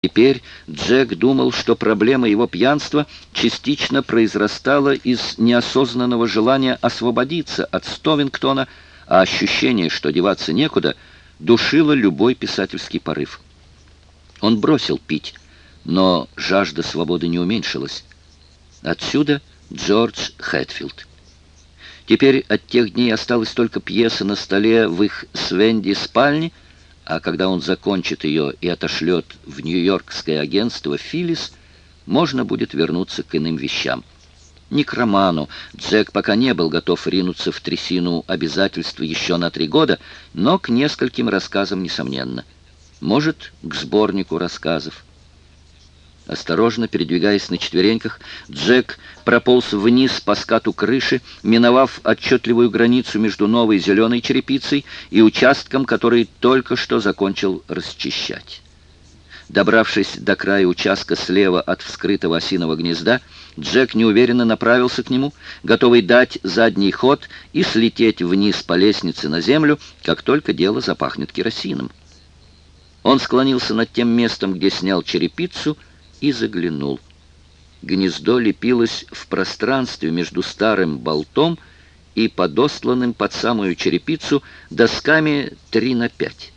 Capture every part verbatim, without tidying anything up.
Теперь Джек думал, что проблема его пьянства частично произрастала из неосознанного желания освободиться от Стовингтона, а ощущение, что деваться некуда, душило любой писательский порыв. Он бросил пить, но жажда свободы не уменьшилась. Отсюда Джордж Хэтфилд. Теперь от тех дней осталась только пьеса на столе в их с Венди спальне, а когда он закончит ее и отошлет в нью-йоркское агентство «Филлис», можно будет вернуться к иным вещам. Не к роману. Джек пока не был готов ринуться в трясину обязательств еще на три года, но к нескольким рассказам, несомненно. Может, к сборнику рассказов. Осторожно передвигаясь на четвереньках, Джек прополз вниз по скату крыши, миновав отчетливую границу между новой зеленой черепицей и участком, который только что закончил расчищать. Добравшись до края участка слева от вскрытого осиного гнезда, Джек неуверенно направился к нему, готовый дать задний ход и слететь вниз по лестнице на землю, как только дело запахнет керосином. Он склонился над тем местом, где снял черепицу, и заглянул. Гнездо лепилось в пространстве между старым болтом и подостланным под самую черепицу досками три на пять.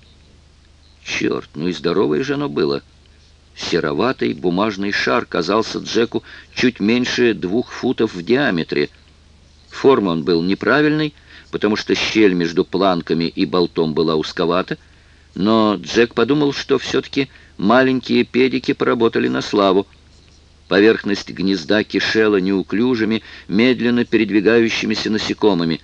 Черт, ну и здоровое же оно было. Сероватый бумажный шар казался Джеку чуть меньше двух футов в диаметре. Форма он был неправильной, потому что щель между планками и болтом была узковата, но Джек подумал, что все-таки маленькие педики поработали на славу. Поверхность гнезда кишела неуклюжими, медленно передвигающимися насекомыми.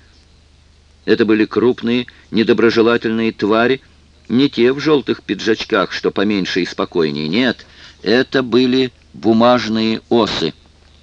Это были крупные, недоброжелательные твари, не те в желтых пиджачках, что поменьше и спокойнее. Нет, это были бумажные осы.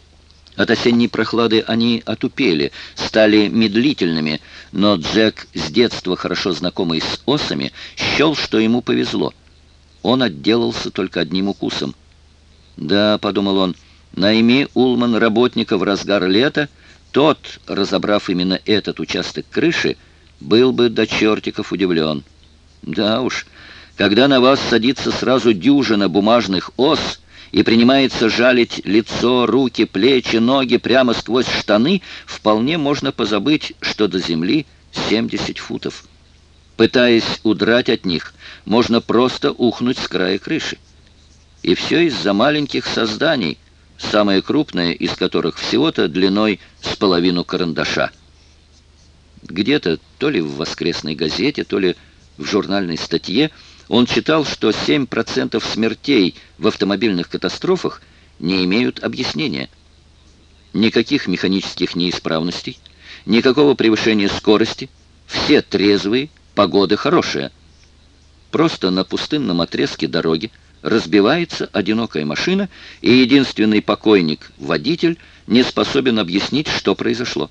От осенней прохлады они отупели, стали медлительными, но Джек, с детства хорошо знакомый с осами, счел, что ему повезло. Он отделался только одним укусом. «Да», — подумал он, — «найми Улман работника в разгар лета, тот, разобрав именно этот участок крыши, был бы до чертиков удивлен». Да уж, когда на вас садится сразу дюжина бумажных ос и принимается жалить лицо, руки, плечи, ноги прямо сквозь штаны, вполне можно позабыть, что до земли семьдесят футов. Пытаясь удрать от них, можно просто ухнуть с края крыши. И все из-за маленьких созданий, самое крупное из которых всего-то длиной с половину карандаша. Где-то, то ли в воскресной газете, то ли в журнальной статье, он читал, что семь процентов смертей в автомобильных катастрофах не имеют объяснения. Никаких механических неисправностей, никакого превышения скорости, все трезвые, погода хорошая. Просто на пустынном отрезке дороги разбивается одинокая машина, и единственный покойник, водитель, не способен объяснить, что произошло.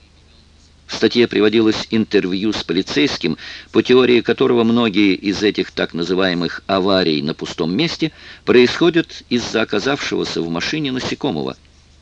В статье приводилось интервью с полицейским, по теории которого многие из этих так называемых аварий на пустом месте происходят из-за оказавшегося в машине насекомого.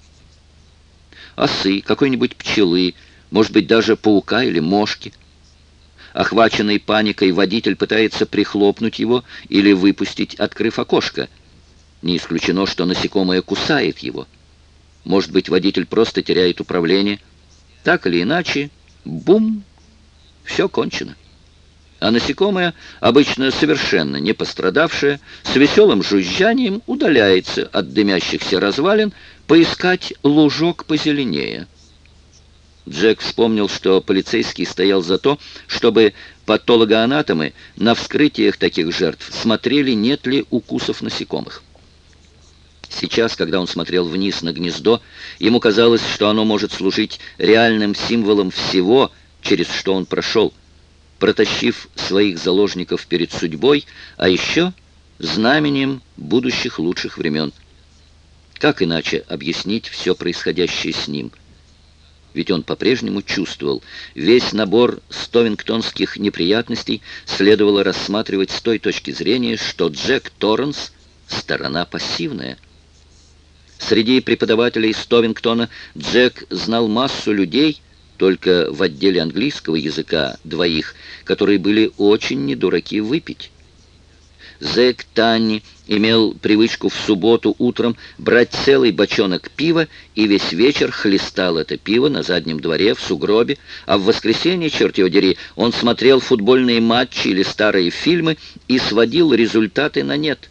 Осы, какой-нибудь пчелы, может быть, даже паука или мошки. Охваченный паникой водитель пытается прихлопнуть его или выпустить, открыв окошко. Не исключено, что насекомое кусает его. Может быть, водитель просто теряет управление. Так или иначе, бум, все кончено. А насекомое, обычно совершенно не пострадавшее, с веселым жужжанием удаляется от дымящихся развалин поискать лужок позеленее. Джек вспомнил, что полицейский стоял за то, чтобы патологоанатомы на вскрытиях таких жертв смотрели, нет ли укусов насекомых. Сейчас, когда он смотрел вниз на гнездо, ему казалось, что оно может служить реальным символом всего, через что он прошел, протащив своих заложников перед судьбой, а еще знаменем будущих лучших времен. Как иначе объяснить все происходящее с ним? Ведь он по-прежнему чувствовал, весь набор стовингтонских неприятностей следовало рассматривать с той точки зрения, что Джек Торренс — сторона пассивная. Среди преподавателей Стовингтона Джек знал массу людей, только в отделе английского языка двоих, которые были очень недураки выпить. Зэк Танни имел привычку в субботу утром брать целый бочонок пива и весь вечер хлестал это пиво на заднем дворе в сугробе, а в воскресенье, черт его дери, он смотрел футбольные матчи или старые фильмы и сводил результаты на нет.